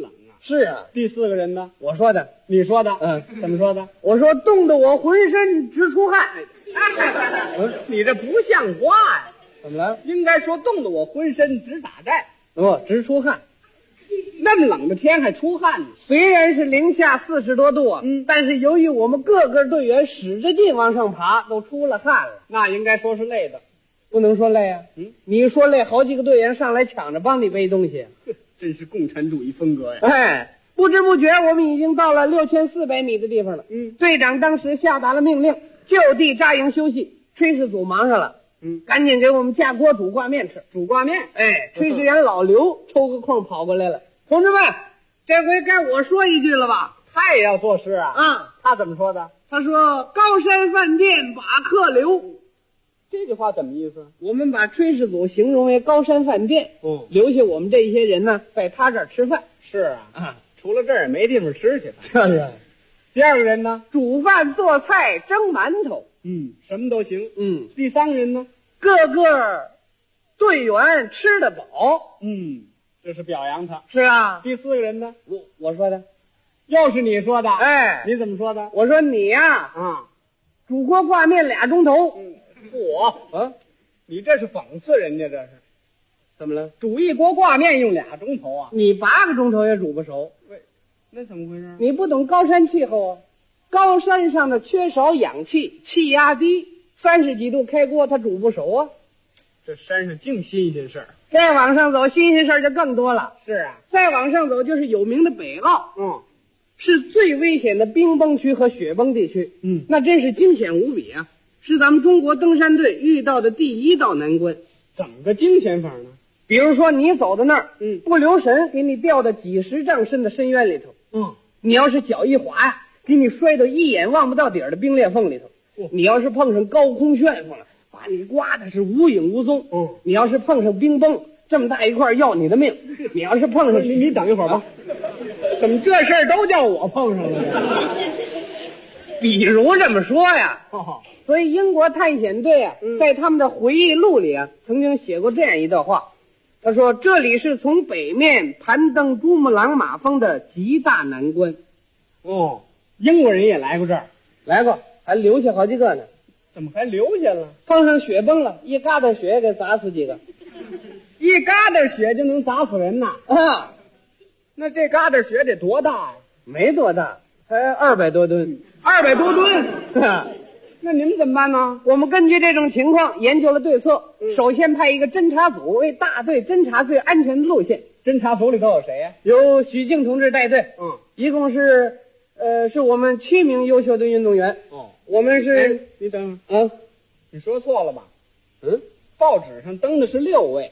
是啊。 第4个人呢？ 我说的。 你说的？怎么说的？ 我说冻得我浑身直出汗。 你这不像话呀！ 怎么了？ 应该说冻得我浑身直打颤。 直出汗。 那么冷的天还出汗呢？ 虽然是零下40多度啊，但是由于我们各个队员使着劲往上爬，都出了汗了。 那应该说是累的。 不能说累啊。你说累，好几个队员上来抢着帮你背东西。 真是共产主义风格呀！ 哎，不知不觉我们已经到了6400米的地方了。队长当时下达了命令，就地扎营休息。炊事组忙上了。赶紧给我们架锅煮挂面吃。 煮挂面。 哎，炊事员老刘抽个空跑过来了。同志们，这回该我说一句了吧？ 他也要做事啊。他怎么说的？ 他说高山饭店把客留。 这句话怎么意思？ 我们把炊事组形容为高山饭店，留下我们这些人呢，在他这儿吃饭。 是啊，除了这儿也没地方吃去了。 是。 第2个人呢？ 煮饭做菜蒸馒头。 什么都行。第3个人呢？ 各个队员吃得饱。 这是表扬他。 是啊。 第4个人呢？ 我说的。 又是你说的。 哎， 你怎么说的？ 我说你呀，煮锅挂面2钟头。 我你这是讽刺人家，这是怎么了？ 煮一锅挂面用2钟头啊？ 你8个钟头也煮不熟。 那怎么回事？ 你不懂高山气候啊！高山上的缺少氧气，气压低，30几度开锅它煮不熟啊。 这山上净新鲜事儿。 再往上走，新鲜事儿就更多了。 是啊。 再往上走就是有名的北澳。是最危险的冰崩区和雪崩地区。那真是惊险无比啊！是咱们中国登山队遇到的第1道难关。 怎么个惊险法呢？ 比如说你走到那儿，不留神给你掉到几10丈深的深渊里头。你要是脚一滑呀，给你摔到一眼望不到底儿的冰裂缝里头。你要是碰上高空旋风了，把你刮的是无影无踪。你要是碰上冰崩，这么大一块要你的命。你要是碰上你等一会儿吧。怎么这事儿都叫我碰上了呢？ 比如这么说呀。所以英国探险队啊，在他们的回忆录里啊，曾经写过这样一段话。他说这里是从北面攀登珠穆朗玛峰的极大难关。 英国人也来过这儿。 来过，还留下好几个呢。 怎么还留下了？ 碰上雪崩了，一疙瘩雪给砸死几个。 一疙瘩雪就能砸死人呐？那这疙瘩雪得多大呀？ 没多大，才200多吨。 200多吨？那你们怎么办呢？ 我们根据这种情况研究了对策。首先派一个侦察组为大队侦察最安全的路线。 侦察组里头有谁呀？ 有许静同志带队。一共是我们7名优秀的运动员。我们是你等你说错了吧？报纸上登的是6位。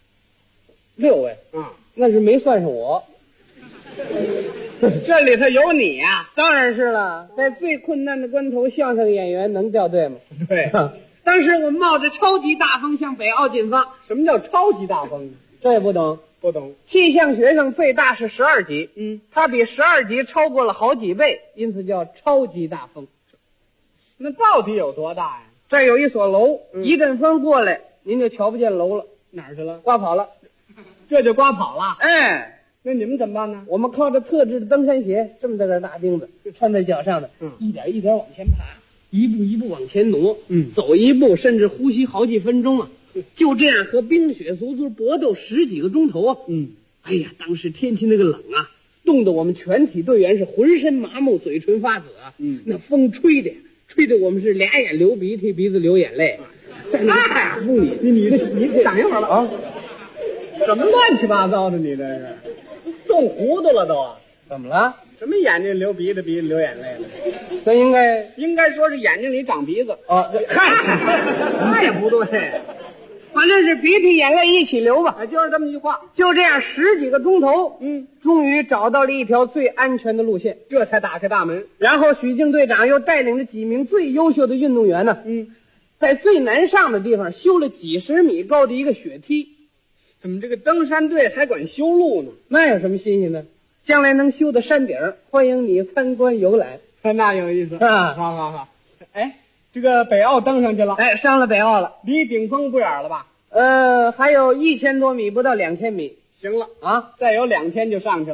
6位？那是没算上我。 这里头有你呀？ 当然是了，在最困难的关头，相声演员能掉队吗？ 对。 当时我们冒着超级大风向北澳进发。 什么叫超级大风？ 这也不懂。 不懂。 气象学上最大是12级，它比12级超过了好几倍，因此叫超级大风。 那到底有多大呀？ 这儿有一所楼，一阵风过来，您就瞧不见楼了。 哪儿去了？ 刮跑了。 这就刮跑了？ 哎。 那你们怎么办呢？ 我们靠着特制的登山鞋，这么大个大钉子穿在脚上的，一点一点往前爬，一步一步往前挪，走一步甚至呼吸好几分钟啊，就这样和冰雪足足搏斗10几个钟头啊。哎呀，当时天气那个冷啊，冻得我们全体队员是浑身麻木，嘴唇发紫啊。那风吹的我们是俩眼流鼻涕，鼻子流眼泪，在那个大风里。 你等一会儿吧啊！什么乱七八糟的？你这是冻糊涂了都啊？ 怎么了？ 什么眼睛流鼻子，鼻子流眼泪了？ 这应该说是眼睛里长鼻子。 那也不对，反正是鼻涕眼泪一起流吧。 就是这么一句话。 就这样10几个钟头，终于找到了一条最安全的路线， 这才打开大门。 然后许静队长又带领着几名最优秀的运动员呢，在最难上的地方修了几10米高的一个雪梯。 怎么这个登山队还管修路呢？ 那有什么新鲜的？将来能修到山顶，欢迎你参观游览。 那有意思啊！好。哎，这个北澳登上去了。 上了北澳了， 离顶峰不远了吧？ 还有1000多米，不到2000米。 行了啊，再有2天就上去了。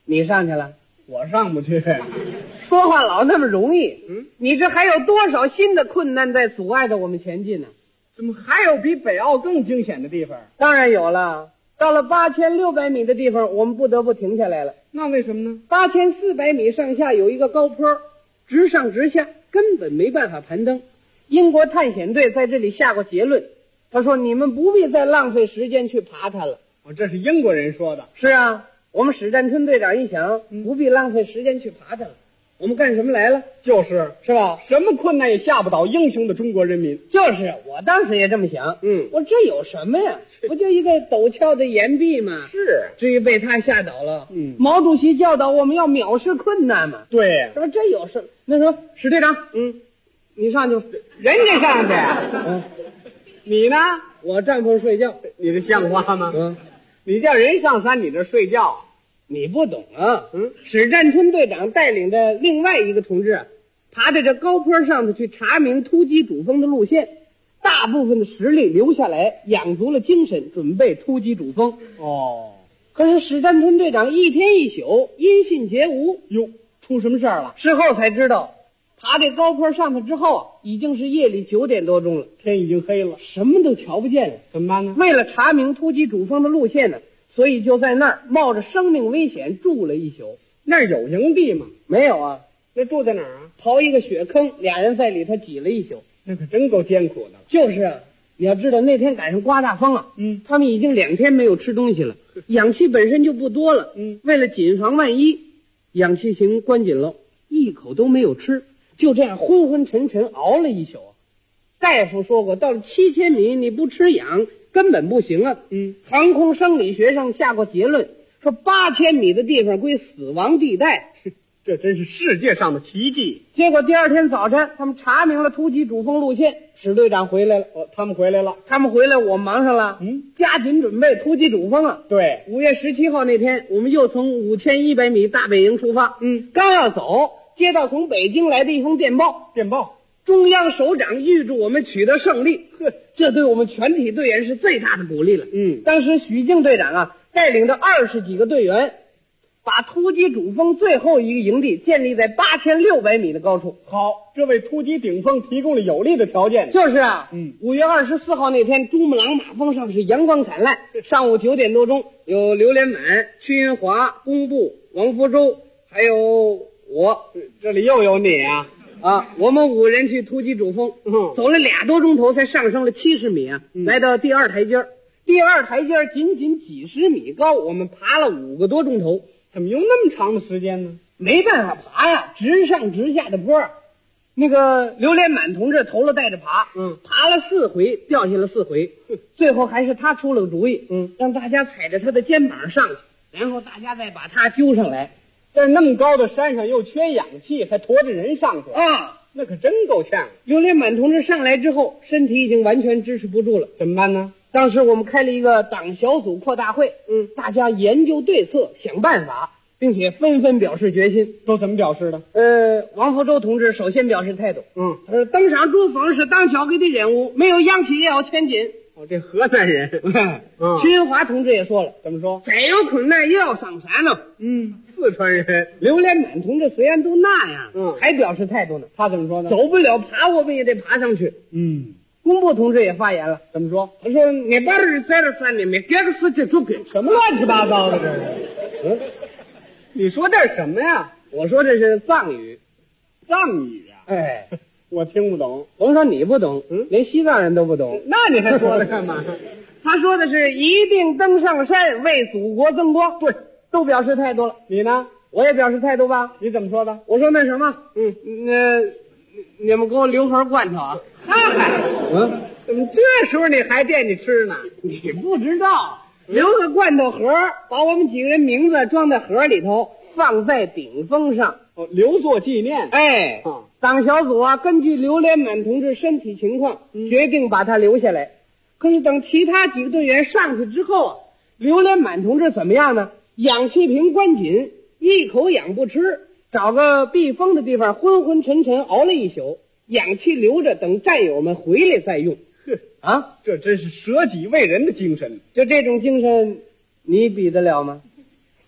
你上去了， 我上不去。 说话老那么容易。你这还有多少新的困难在阻碍着我们前进呢？ 怎么还有比北澳更惊险的地方？ 当然有了。到了8600米的地方，我们不得不停下来了。 那为什么呢 ？8400米上下有一个高坡，直上直下，根本没办法攀登。英国探险队在这里下过结论，他说你们不必再浪费时间去爬它了。 这是英国人说的。 是啊，我们史占春队长一想，不必浪费时间去爬它了。我们干什么来了？ 是吧？ 什么困难也吓不倒英雄的中国人民。 我当时也这么想。我这有什么呀？不就一个陡峭的岩壁吗？ 是， 至于被他吓倒了。毛主席教导我们要藐视困难嘛。 对呀， 是吧？这有什么？那说史队长，你上去， 人家上去。你呢？ 我站坡睡觉。 你这像话吗？你叫人上山，你这睡觉。 你不懂啊！史占春队长带领着另外一个同志，爬在这高坡上头去查明突击主峰的路线，大部分的实力留下来，养足了精神，准备突击主峰。可是史占春队长一天一宿音信皆无。 哟，出什么事儿了？ 事后才知道，爬这高坡上头之后，已经是夜里9点多钟了， 天已经黑了， 什么都瞧不见了。 怎么办呢？ 为了查明突击主峰的路线呢，所以就在那儿冒着生命危险住了一宿。 那儿有营地吗？ 没有啊。 那住在哪儿啊？ 刨一个雪坑，俩人在里头挤了一宿。 那可真够艰苦的。 就是啊，你要知道那天赶上刮大风啊，他们已经2天没有吃东西了，氧气本身就不多了，为了谨防万一，氧气瓶关紧了，一口都没有吃，就这样昏昏沉沉熬了一宿。大夫说过，到了7000米你不吃氧根本不行啊。航空生理学上下过结论，说8000米的地方归死亡地带。 这真是世界上的奇迹。 结果第2天早晨，他们查明了突击主峰路线，史队长回来了。 他们回来了， 我忙上了。加紧准备突击主峰啊。 对 ，5月17号那天，我们又从5100米大本营出发。刚要走，接到从北京来的一封电报。中央首长预祝我们取得胜利。这对我们全体队员是最大的鼓励了。当时许静队长啊，带领着20几个队员，把突击主峰最后一个营地建立在8600米的高处。 好，这为突击顶峰提供了有利的条件。 就是啊，5月24号那天，珠穆朗玛峰上是阳光灿烂。上午9点多钟，有刘连满、屈云华、工部、王福洲，还有我， 这里又有你啊！ 我们5人去突击主峰，走了2多钟头才上升了70米啊，来到第2台阶。第2台阶仅仅几十米高，我们爬了5个多钟头。 怎么用那么长的时间呢？ 没办法爬呀，直上直下的坡。那个刘连满同志头了带着爬，爬了4回，掉下了4回，最后还是他出了个主意，让大家踩着他的肩膀上去，然后大家再把他揪上来。 在那么高的山上又缺氧气，还驮着人上去啊， 那可真够呛。 刘连满同志上来之后，身体已经完全支持不住了， 怎么办呢？ 当时我们开了一个党小组扩大会，大家研究对策，想办法，并且纷纷表示决心。 都怎么表示的？ 王福洲同志首先表示态度，他说登上主峰是党交给的任务，没有氧气也要前进。 这河南人。 屈云华同志也说了， 怎么说？ 再有困难也要上山了。 四川人。 刘连满同志虽然都那样，还表示态度呢。 他怎么说呢？ 走不了爬，我们也得爬上去。工部同志也发言了， 怎么说？ 他说：“你把人在这山里面给个事情就给什么乱七八糟的这是？你说这是什么呀？ 我说这是藏语， 藏语啊！我听不懂。 甭说你不懂，连西藏人都不懂。 那你还说它干嘛？ 他说的是一定登上山，为祖国增光。 对， 都表示态度了。 你呢？ 我也表示态度吧。 你怎么说的？ 我说那什么，你们给我留盒罐头啊。 怎么这时候你还惦记吃呢？ 你不知道，留个罐头盒，把我们几个人名字装在盒里头，放在顶峰上， 留作纪念。 党小组啊，根据刘连满同志身体情况，决定把他留下来。可是等其他几个队员上去之后啊，刘连满同志怎么样呢？氧气瓶关紧，一口氧不吃，找个避风的地方昏昏沉沉熬了一宿，氧气留着，等战友们回来再用。 这真是舍己为人的精神。 就这种精神，你比得了吗？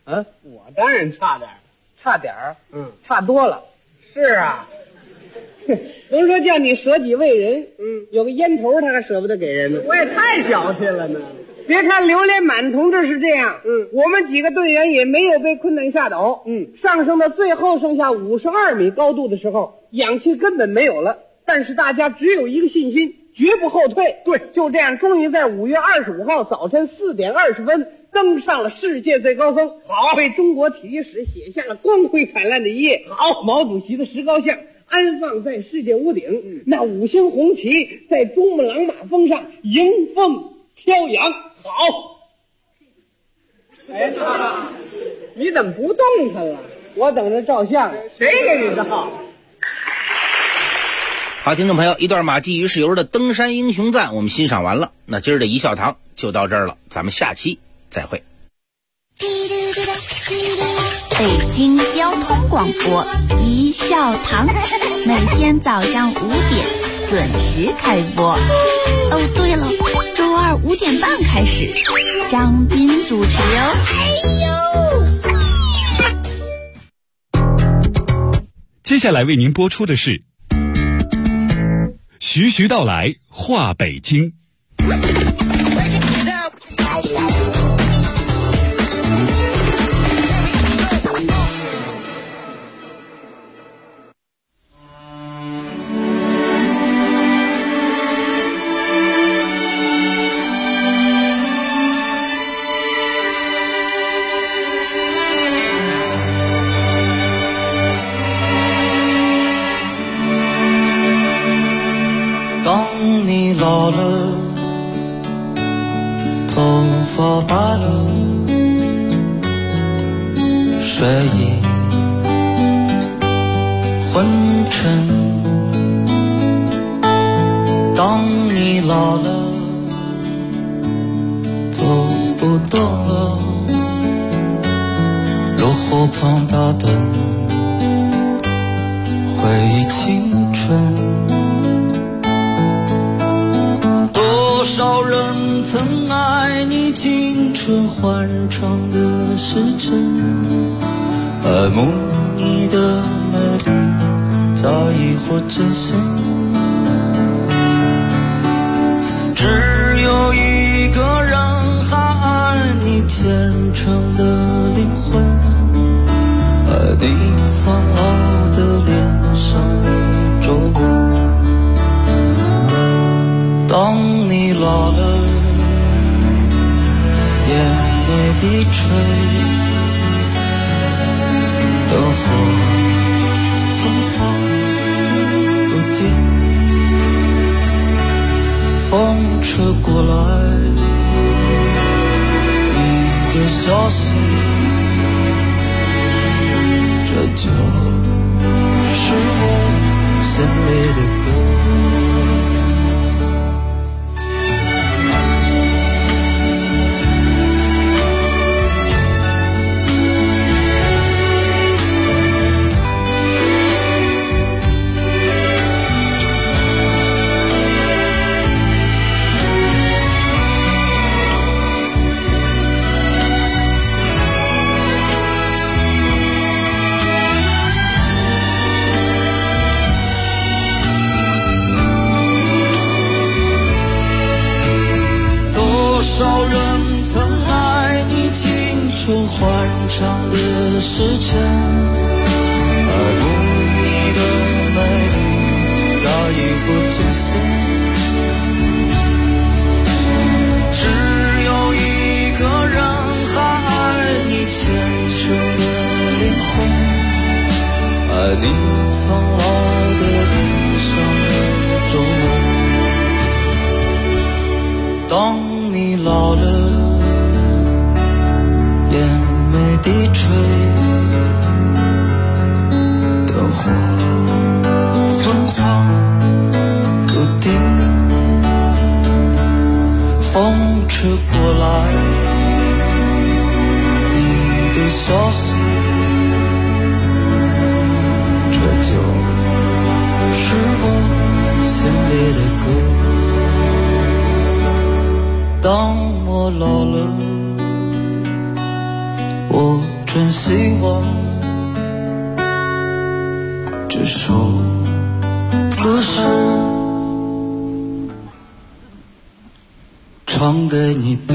啊，我当然差点儿，差点儿，差多了。是啊，甭说叫你舍己为人，有个烟头他还舍不得给人呢。我也太小气了呢。别看刘连满同志是这样，我们几个队员也没有被困难吓倒，上升到最后剩下52米高度的时候，氧气根本没有了，但是大家只有一个信心，绝不后退。对，就这样，终于在5月25号早晨4点20分登上了世界最高峰，好，为中国体育史写下了光辉灿烂的一页。好，毛主席的石膏像安放在世界屋顶，那5星红旗在珠穆朗玛峰上迎风飘扬。好，哎，你怎么不动弹了？我等着照相，谁给你照？ 好，听众朋友，一段马季于世友的登山英雄赞我们欣赏完了，那今儿的一笑堂就到这儿了，咱们下期再会。 北京交通广播一笑堂，每天早上5点准时开播。哦，对了，周二5点半开始，张斌主持哦。 接下来为您播出的是徐徐道来话北京。 老了，头发白了，睡意昏沉。当你老了，走不动了，路后旁打盹，回忆青春。多少人曾爱你青春欢畅的时辰，爱慕你的美丽，在意或真心。只有一个人还爱你虔诚的灵魂，爱你苍老的脸上的皱纹。当你老了，眼眉低垂，灯火昏黄不定，风吹过来，你的消息，这就是我心里的歌。多少人曾爱你青春欢畅的时辰，爱慕你的美丽，在意或真心。只有一个人还爱你虔诚的灵魂，爱你苍老的脸上的皱纹。当你老了，眼眉低垂，灯火昏黄不定，风吹过来，你的消息，这就珍惜我这首歌是唱给你的。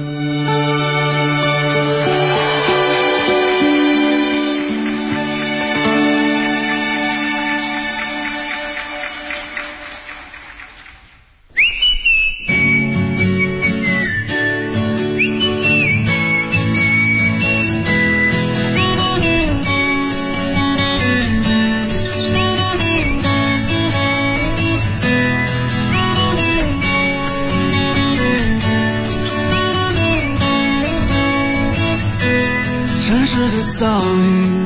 城市的噪音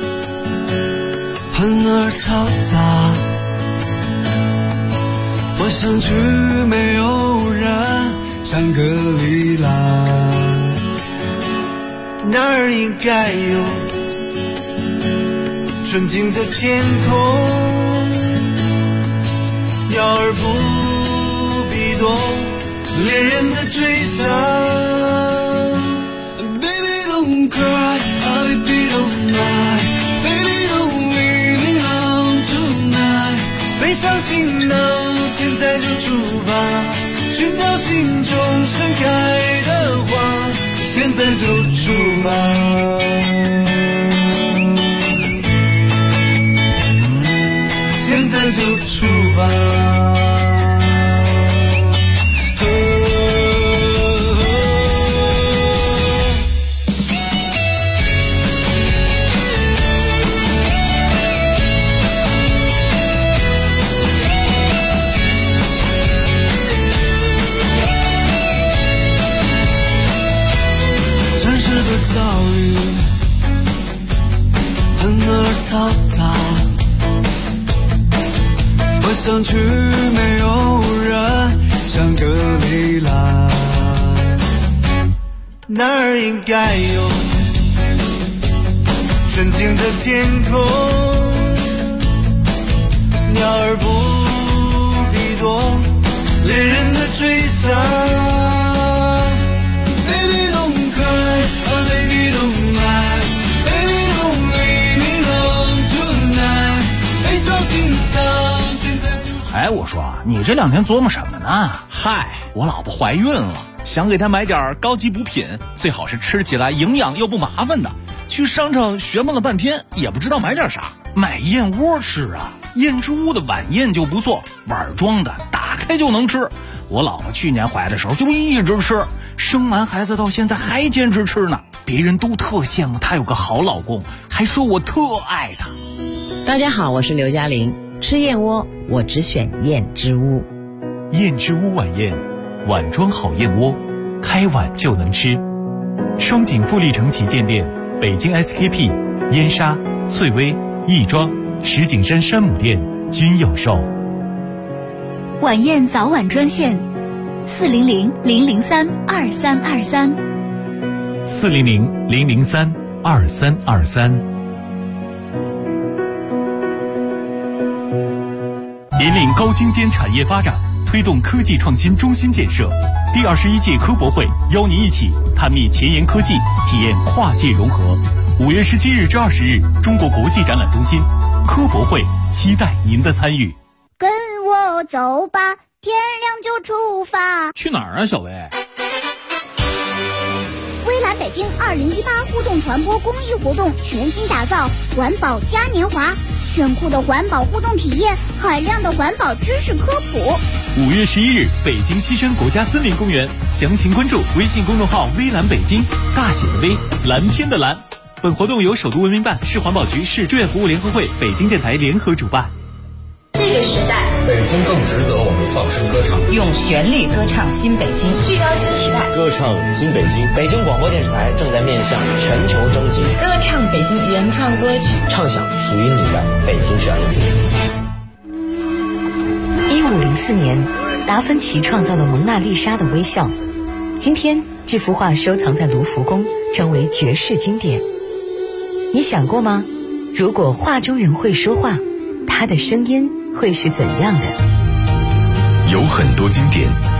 很而嘈杂，我想去没有人，香格里拉，那儿应该有纯净的天空，鸟儿不必懂恋人的追想。Don't cry, oh baby don't lie, baby don't leave me alone tonight。 背上行囊，现在就出发，寻找心中盛开的花，现在就出发，现在就出发。噪音很而嘈杂，我想去没有人，香格里拉，那儿应该有纯净的天空，鸟儿不必懂恋人的追想。Baby don't cry, oh baby don't lie, baby don't leave me alone tonight。 背上行囊，现在就。 哎，我说你这2天琢磨什么呢？嗨，我老婆怀孕了，想给她买点高级补品，最好是吃起来营养又不麻烦的。去商场学摸了半天，也不知道买点啥，买燕窝吃啊。燕之屋的晚宴就不错，碗装的，打开就能吃。我老婆去年怀的时候就一直吃，生完孩子到现在还坚持吃呢。别人都特羡慕她有个好老公，还说我特爱她。 大家好，我是刘嘉玲。吃燕窝我只选燕之屋。 燕之屋晚宴，碗装好燕窝，开碗就能吃。双井富力城旗舰店、北京 SKP、燕莎、翠微、亦庄、石景山山姆店均有售。 晚宴早晚专线400-003-2323 400-003-2323。引领高精尖产业发展，推动科技创新中心建设。第21届科博会邀您一起探秘前沿科技，体验跨界融合。5月17日至20日，中国国际展览中心科博会，期待您的参与。 跟我走吧，天亮就出发。 去哪儿啊，小薇？ 微蓝北京2018互动传播公益活动全新打造环保嘉年华，炫酷的环保互动体验，海量的环保知识科普。 5月11日，北京西山国家森林公园，详情关注微信公众号微蓝北京，大写的微，蓝天的蓝。本活动由首都文明办、市环保局、市志愿服务联合会、北京电台联合主办。 这个时代， 北京更值得我们放声歌唱， 用旋律歌唱新北京，聚焦新时代， 歌唱新北京。北京广播电视台正在面向全球征集， 歌唱北京原创歌曲， 唱响属于你的北京旋律。 1504年，达芬奇创造了蒙娜丽莎的微笑。今天，这幅画收藏在卢浮宫，成为绝世经典。你想过吗？如果画中人会说话，他的声音会是怎样的？ 有很多经典